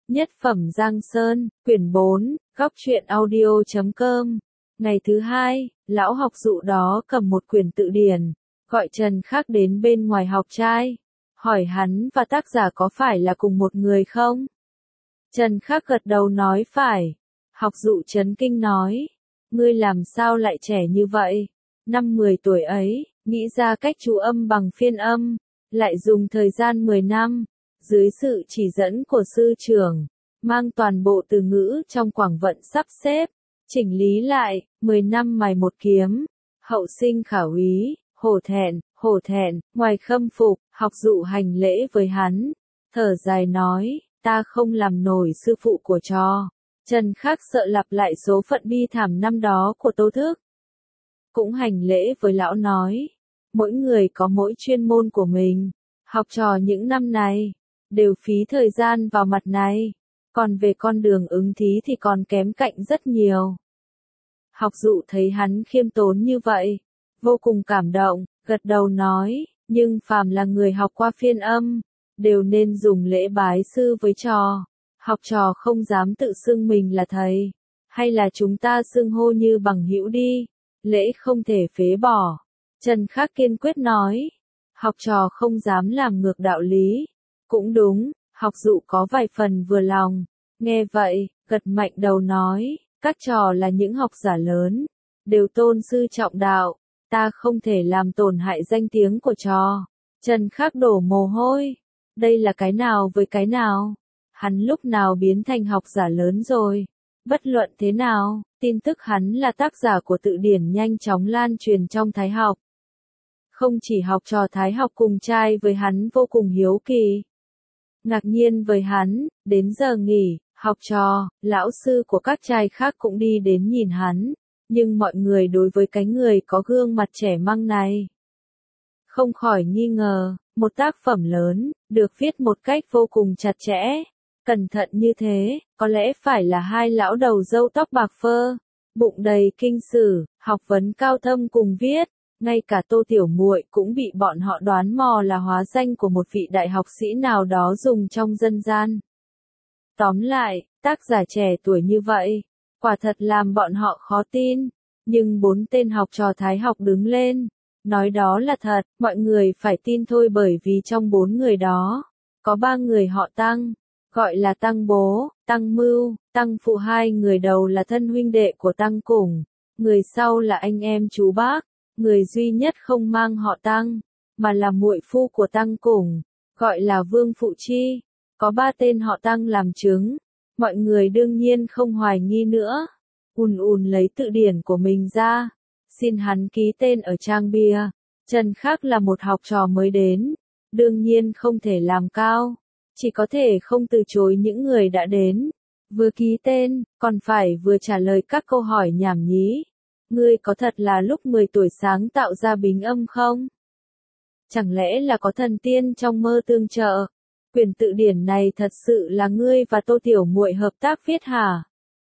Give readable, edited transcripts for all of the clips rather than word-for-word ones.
Nhất phẩm Giang Sơn, quyển 4, góc truyện audio.com. Ngày thứ hai, lão học dụ đó cầm một quyển tự điển, gọi Trần Khắc đến bên ngoài học trai, hỏi hắn và tác giả có phải là cùng một người không? Trần Khắc gật đầu nói phải. Học dụ chấn kinh nói, ngươi làm sao lại trẻ như vậy? Năm 10 tuổi ấy, nghĩ ra cách chú âm bằng phiên âm, lại dùng thời gian 10 năm, dưới sự chỉ dẫn của sư trưởng, mang toàn bộ từ ngữ trong Quảng Vận sắp xếp, chỉnh lý lại, 10 năm mài một kiếm, hậu sinh khả úy, hổ thẹn, ngoài khâm phục, học dụ hành lễ với hắn, thở dài nói, ta không làm nổi sư phụ của trò. Trần Khắc sợ lặp lại số phận bi thảm năm đó của Tô Thức. Cũng hành lễ với lão nói, mỗi người có mỗi chuyên môn của mình, học trò những năm này, đều phí thời gian vào mặt này, còn về con đường ứng thí thì còn kém cạnh rất nhiều. Học dụ thấy hắn khiêm tốn như vậy, vô cùng cảm động, gật đầu nói, nhưng phàm là người học qua phiên âm, đều nên dùng lễ bái sư với trò. Học trò không dám tự xưng mình là thầy, hay là chúng ta xưng hô như bằng hữu đi, lễ không thể phế bỏ. Trần Khắc kiên quyết nói, học trò không dám làm ngược đạo lý. Cũng đúng, học dụ có vài phần vừa lòng, nghe vậy, gật mạnh đầu nói, các trò là những học giả lớn, đều tôn sư trọng đạo, ta không thể làm tổn hại danh tiếng của trò. Trần Khắc đổ mồ hôi, đây là cái nào với cái nào? Hắn lúc nào biến thành học giả lớn rồi? Bất luận thế nào, tin tức hắn là tác giả của tự điển nhanh chóng lan truyền trong Thái học. Không chỉ học trò Thái học cùng trai với hắn vô cùng hiếu kỳ. Ngạc nhiên với hắn, đến giờ nghỉ, học trò, lão sư của các trai khác cũng đi đến nhìn hắn, nhưng mọi người đối với cái người có gương mặt trẻ măng này, không khỏi nghi ngờ, một tác phẩm lớn, được viết một cách vô cùng chặt chẽ, cẩn thận như thế, có lẽ phải là hai lão đầu râu tóc bạc phơ, bụng đầy kinh sử, học vấn cao thâm cùng viết, ngay cả Tô Tiểu Muội cũng bị bọn họ đoán mò là hóa danh của một vị đại học sĩ nào đó dùng trong dân gian. Tóm lại, tác giả trẻ tuổi như vậy, quả thật làm bọn họ khó tin, nhưng 4 tên học trò Thái học đứng lên, nói đó là thật, mọi người phải tin thôi bởi vì trong 4 người đó, có 3 người họ Tăng, gọi là Tăng Bố, Tăng Mưu, Tăng Phụ. 2 người đầu là thân huynh đệ của Tăng Củng, người sau là anh em chú bác, người duy nhất không mang họ Tăng, mà là muội phu của Tăng Củng, gọi là Vương Phụ Chi, có 3 tên họ Tăng làm chứng, mọi người đương nhiên không hoài nghi nữa, lấy tự điển của mình ra, xin hắn ký tên ở trang bìa. Trần Khắc là một học trò mới đến, đương nhiên không thể làm cao, chỉ có thể không từ chối những người đã đến, vừa ký tên, còn phải vừa trả lời các câu hỏi nhảm nhí. Ngươi có thật là lúc 10 tuổi sáng tạo ra bính âm không? Chẳng lẽ là có thần tiên trong mơ tương trợ? Quyển tự điển này thật sự là ngươi và Tô Tiểu Muội hợp tác viết hả?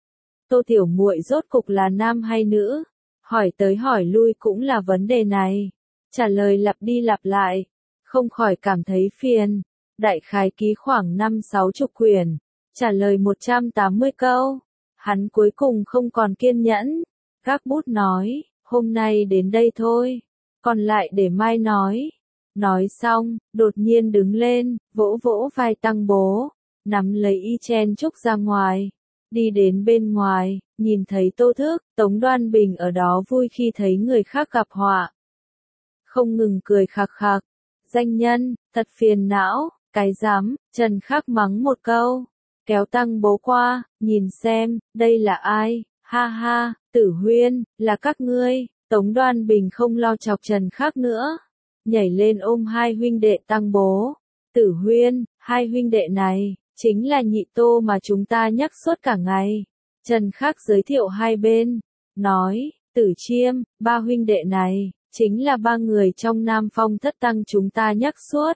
Tô Tiểu Muội rốt cục là nam hay nữ? Hỏi tới hỏi lui cũng là vấn đề này. Trả lời lặp đi lặp lại, không khỏi cảm thấy phiền. Đại khái ký khoảng 50-60 quyển, trả lời 180 câu. Hắn cuối cùng không còn kiên nhẫn, gác bút nói, hôm nay đến đây thôi, còn lại để mai nói. Nói xong, đột nhiên đứng lên, vỗ vỗ vai Tăng Bố, nắm lấy y chen chúc ra ngoài. Đi đến bên ngoài, nhìn thấy Tô Thức, Tống Đoan Bình ở đó vui khi thấy người khác gặp họa. Không ngừng cười khạc khạc, danh nhân, thật phiền não, cái dám, Trần Khắc mắng một câu, kéo Tăng Bố qua, nhìn xem, đây là ai, ha ha, Tử Huyên, là các ngươi. Tống Đoan Bình không lo chọc Trần Khắc nữa, nhảy lên ôm 2 huynh đệ Tăng Bố. Tử Huyên, 2 huynh đệ này, chính là nhị Tô mà chúng ta nhắc suốt cả ngày. Trần Khắc giới thiệu hai bên, nói, Tử Chiêm, 3 huynh đệ này, chính là 3 người trong Nam Phong Thất Tăng chúng ta nhắc suốt.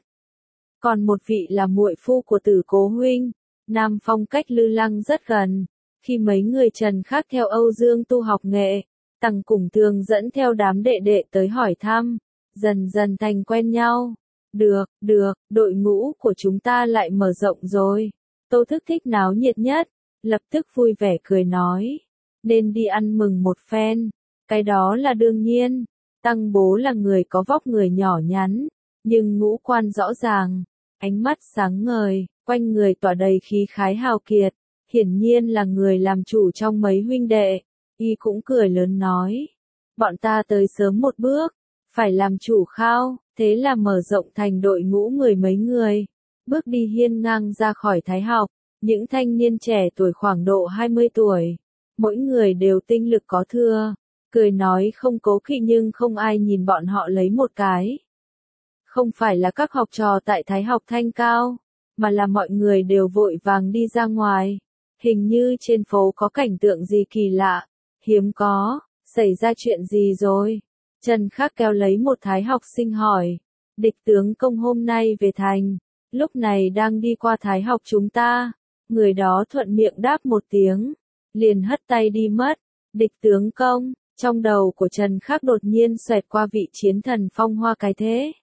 Còn một vị là muội phu của Tử Cố huynh, Nam Phong cách Lư Lăng rất gần. Khi mấy người Trần Khắc theo Âu Dương tu học nghệ, Tăng Củng thường dẫn theo đám đệ đệ tới hỏi thăm, dần dần thành quen nhau. Được, đội ngũ của chúng ta lại mở rộng rồi. Tô Thức thích náo nhiệt nhất, lập tức vui vẻ cười nói, nên đi ăn mừng một phen, cái đó là đương nhiên. Tăng bố là người có vóc người nhỏ nhắn, nhưng ngũ quan rõ ràng, ánh mắt sáng ngời, quanh người tỏa đầy khí khái hào kiệt, hiển nhiên là người làm chủ trong mấy huynh đệ. Y cũng cười lớn nói, bọn ta tới sớm một bước, phải làm chủ khao, thế là mở rộng thành đội ngũ mười mấy người, bước đi hiên ngang ra khỏi Thái học. Những thanh niên trẻ tuổi khoảng độ 20 tuổi, mỗi người đều tinh lực có thừa, cười nói không cố kỵ nhưng không ai nhìn bọn họ lấy một cái. Không phải là các học trò tại Thái học Thanh Cao, mà là mọi người đều vội vàng đi ra ngoài. Hình như trên phố có cảnh tượng gì kỳ lạ, hiếm có, xảy ra chuyện gì rồi? Trần Khắc kéo lấy một Thái học sinh hỏi, địch tướng công hôm nay về thành, lúc này đang đi qua Thái học chúng ta. Người đó thuận miệng đáp một tiếng, liền hất tay đi mất. Địch tướng công, trong đầu của Trần Khắc đột nhiên xoẹt qua vị chiến thần phong hoa cái thế.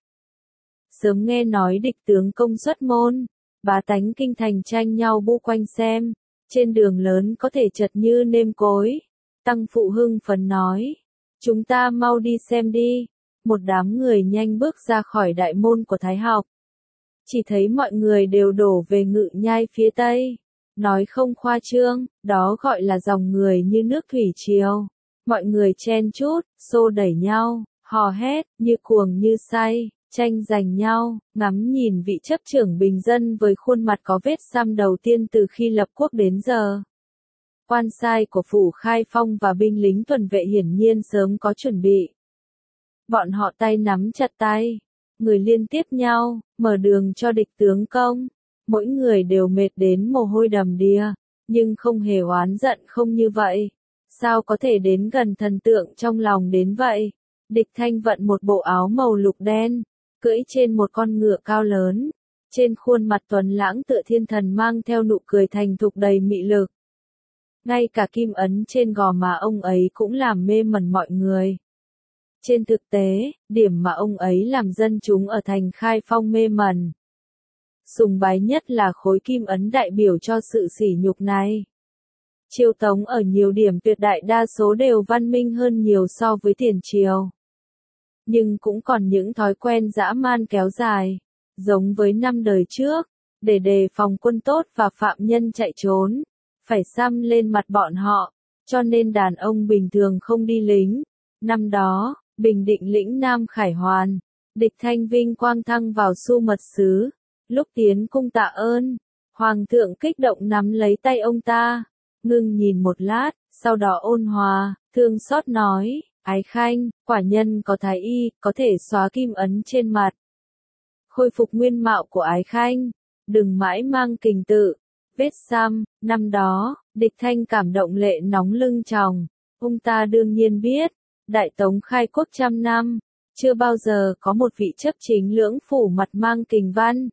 Sớm nghe nói địch tướng công xuất môn, bá tánh kinh thành tranh nhau bu quanh xem, trên đường lớn có thể chật như nêm cối. Tăng phụ hưng phấn nói, chúng ta mau đi xem đi. Một đám người nhanh bước ra khỏi đại môn của Thái học. Chỉ thấy mọi người đều đổ về Ngự Nhai phía tây. Nói không khoa trương, đó gọi là dòng người như nước thủy triều. Mọi người chen chúc, xô đẩy nhau, hò hét, như cuồng như say, tranh giành nhau, ngắm nhìn vị chấp trưởng bình dân với khuôn mặt có vết xăm đầu tiên từ khi lập quốc đến giờ. Quan sai của phủ Khai Phong và binh lính tuần vệ hiển nhiên sớm có chuẩn bị. Bọn họ tay nắm chặt tay, người liên tiếp nhau, mở đường cho địch tướng công. Mỗi người đều mệt đến mồ hôi đầm đìa, nhưng không hề oán giận không như vậy. Sao có thể đến gần thần tượng trong lòng đến vậy? Địch Thanh vận một bộ áo màu lục đen, cưỡi trên một con ngựa cao lớn. Trên khuôn mặt tuấn lãng tựa thiên thần mang theo nụ cười thành thục đầy mị lực. Ngay cả kim ấn trên gò má ông ấy cũng làm mê mẩn mọi người. Trên thực tế, điểm mà ông ấy làm dân chúng ở thành Khai Phong mê mẩn. Sùng bái nhất là khối kim ấn đại biểu cho sự sỉ nhục này. Triều Tống ở nhiều điểm tuyệt đại đa số đều văn minh hơn nhiều so với tiền triều. Nhưng cũng còn những thói quen dã man kéo dài, giống với năm đời trước, để đề phòng quân tốt và phạm nhân chạy trốn, phải xăm lên mặt bọn họ, cho nên đàn ông bình thường không đi lính. Năm đó, Bình Định lĩnh Nam Khải Hoàn, địch Thanh vinh quang thăng vào Xu Mật Sứ. Lúc tiến cung tạ ơn, Hoàng thượng kích động nắm lấy tay ông ta, ngưng nhìn một lát, sau đó ôn hòa, thương xót nói, Ái Khanh, quả nhân có thái y, có thể xóa kim ấn trên mặt. Khôi phục nguyên mạo của Ái Khanh, đừng mãi mang kình tự, vết xăm. Năm đó, địch Thanh cảm động lệ nóng lưng tròng, ông ta đương nhiên biết, Đại Tống khai quốc 100 năm, chưa bao giờ có một vị chấp chính lưỡng phủ mặt mang kình văn.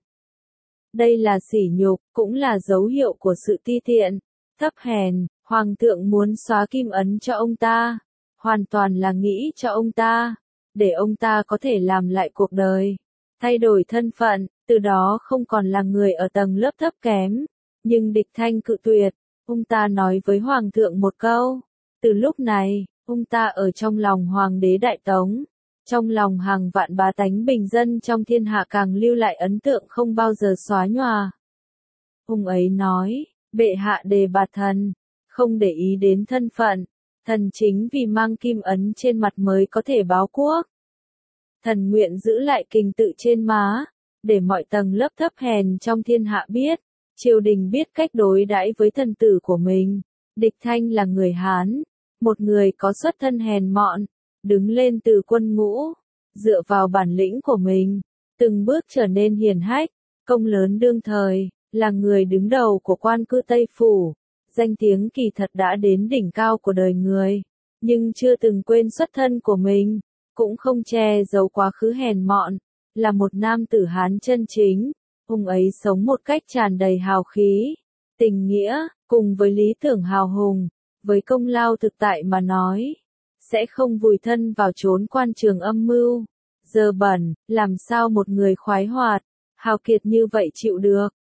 Đây là sỉ nhục, cũng là dấu hiệu của sự ti tiện, thấp hèn. Hoàng thượng muốn xóa kim ấn cho ông ta, hoàn toàn là nghĩ cho ông ta, để ông ta có thể làm lại cuộc đời, thay đổi thân phận, từ đó không còn là người ở tầng lớp thấp kém. Nhưng địch Thanh cự tuyệt, ông ta nói với Hoàng thượng một câu. Từ lúc này, ông ta ở trong lòng Hoàng đế Đại Tống, trong lòng hàng vạn bá tánh bình dân trong thiên hạ càng lưu lại ấn tượng không bao giờ xóa nhòa. Ông ấy nói, bệ hạ đề bạt thần, không để ý đến thân phận, thần chính vì mang kim ấn trên mặt mới có thể báo quốc. Thần nguyện giữ lại kình tự trên má, để mọi tầng lớp thấp hèn trong thiên hạ biết, triều đình biết cách đối đãi với thần tử của mình. Địch Thanh là người Hán, một người có xuất thân hèn mọn, đứng lên từ quân ngũ, dựa vào bản lĩnh của mình, từng bước trở nên hiển hách, công lớn đương thời, là người đứng đầu của quan cư Tây Phủ. Danh tiếng kỳ thật đã đến đỉnh cao của đời người, nhưng chưa từng quên xuất thân của mình, cũng không che giấu quá khứ hèn mọn, là một nam tử Hán chân chính. Ông ấy sống một cách tràn đầy hào khí, tình nghĩa, cùng với lý tưởng hào hùng, với công lao thực tại mà nói, sẽ không vùi thân vào chốn quan trường âm mưu, dơ bẩn. Làm sao một người khoái hoạt, hào kiệt như vậy chịu được?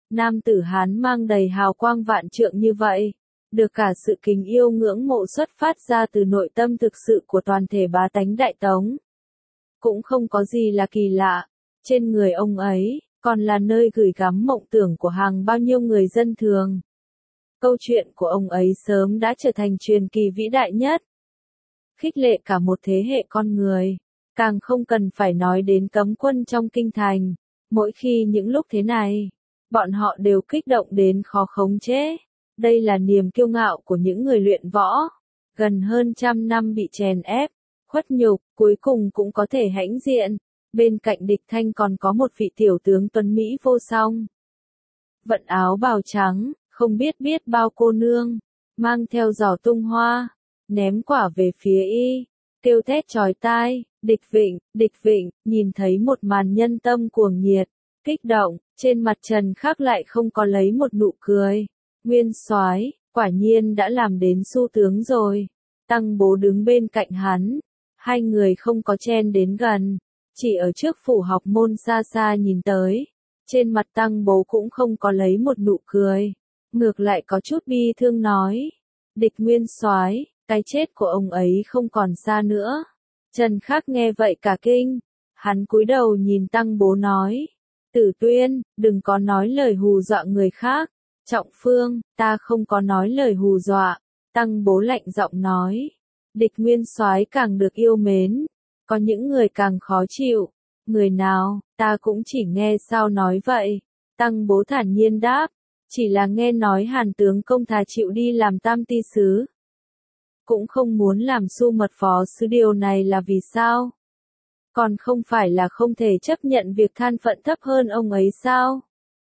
Nam tử Hán mang đầy hào quang vạn trượng như vậy, được cả sự kính yêu ngưỡng mộ xuất phát ra từ nội tâm thực sự của toàn thể bá tánh Đại Tống. Cũng không có gì là kỳ lạ, trên người ông ấy, còn là nơi gửi gắm mộng tưởng của hàng bao nhiêu người dân thường. Câu chuyện của ông ấy sớm đã trở thành truyền kỳ vĩ đại nhất, khích lệ cả một thế hệ con người. Càng không cần phải nói đến cấm quân trong kinh thành, mỗi khi những lúc thế này, bọn họ đều kích động đến khó khống chế. Đây là niềm kiêu ngạo của những người luyện võ, gần hơn 100 năm bị chèn ép, khuất nhục, cuối cùng cũng có thể hãnh diện. Bên cạnh Địch Thanh còn có một vị tiểu tướng tuấn Mỹ vô song. Vận áo bào trắng, không biết bao cô nương, mang theo giỏ tung hoa, ném quả về phía y, kêu thét chói tai, Địch Vịnh, nhìn thấy một màn nhân tâm cuồng nhiệt, kích động, trên mặt Trần Khắc lại không có lấy một nụ cười. Nguyên soái, quả nhiên đã làm đến xu tướng rồi. Tăng Bố đứng bên cạnh hắn, hai người không có chen đến gần, chỉ ở trước phủ học môn xa xa nhìn tới. Trên mặt Tăng Bố cũng không có lấy một nụ cười, ngược lại có chút bi thương nói: Địch Nguyên soái, cái chết của ông ấy không còn xa nữa. Trần Khắc nghe vậy cả kinh, hắn cúi đầu nhìn Tăng Bố nói: Tử Tuyên, đừng có nói lời hù dọa người khác. Trọng Phương, ta không có nói lời hù dọa. Tăng Bố lạnh giọng nói: Địch Nguyên soái càng được yêu mến, có những người càng khó chịu. Người nào, ta cũng chỉ nghe sao nói vậy. Tăng Bố thản nhiên đáp: Chỉ là nghe nói Hàn tướng công thà chịu đi làm tam ti sứ, cũng không muốn làm Xu mật phó sứ, điều này là vì sao? Còn không phải là không thể chấp nhận việc thân phận thấp hơn ông ấy sao?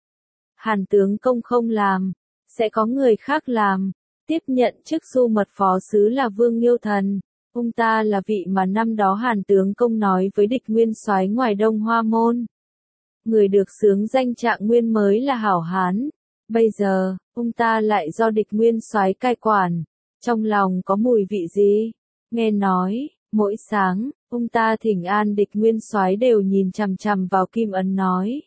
Hàn tướng công không làm, sẽ có người khác làm. Tiếp nhận chức Xu mật phó sứ là Vương Nghiêu Thần, ông ta là vị mà năm đó Hàn tướng công nói với Địch Nguyên soái ngoài Đông Hoa Môn. Người được xướng danh Trạng Nguyên mới là hảo hán. Bây giờ, ông ta lại do Địch Nguyên soái cai quản. Trong lòng có mùi vị gì? Nghe nói, mỗi sáng, ông ta thỉnh an Địch Nguyên soái đều nhìn chằm chằm vào kim ấn nói: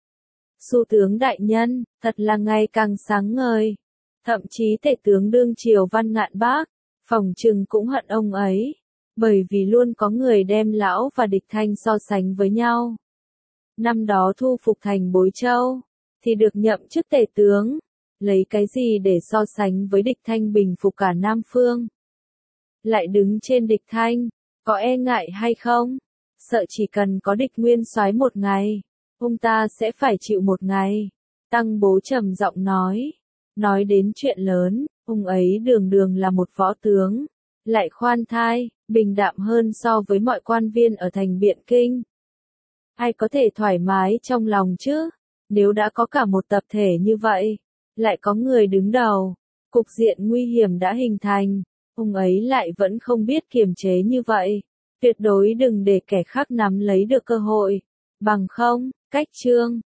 Xu tướng đại nhân, thật là ngày càng sáng ngời. Thậm chí tể tướng đương triều Văn Ngạn Bác, phỏng chừng cũng hận ông ấy, bởi vì luôn có người đem lão và Địch Thanh so sánh với nhau. Năm đó thu phục thành Bối Châu, thì được nhậm chức tể tướng, lấy cái gì để so sánh với Địch Thanh bình phục cả Nam Phương? Lại đứng trên Địch Thanh, có e ngại hay không? Sợ chỉ cần có Địch Nguyên soái một ngày, ông ta sẽ phải chịu một ngày. Tăng Bố trầm giọng nói đến chuyện lớn, ông ấy đường đường là một võ tướng, lại khoan thai, bình đạm hơn so với mọi quan viên ở thành Biện Kinh. Ai có thể thoải mái trong lòng chứ? Nếu đã có cả một tập thể như vậy, lại có người đứng đầu, cục diện nguy hiểm đã hình thành, ông ấy lại vẫn không biết kiềm chế như vậy. Tuyệt đối đừng để kẻ khác nắm lấy được cơ hội. Bằng không, cách chương.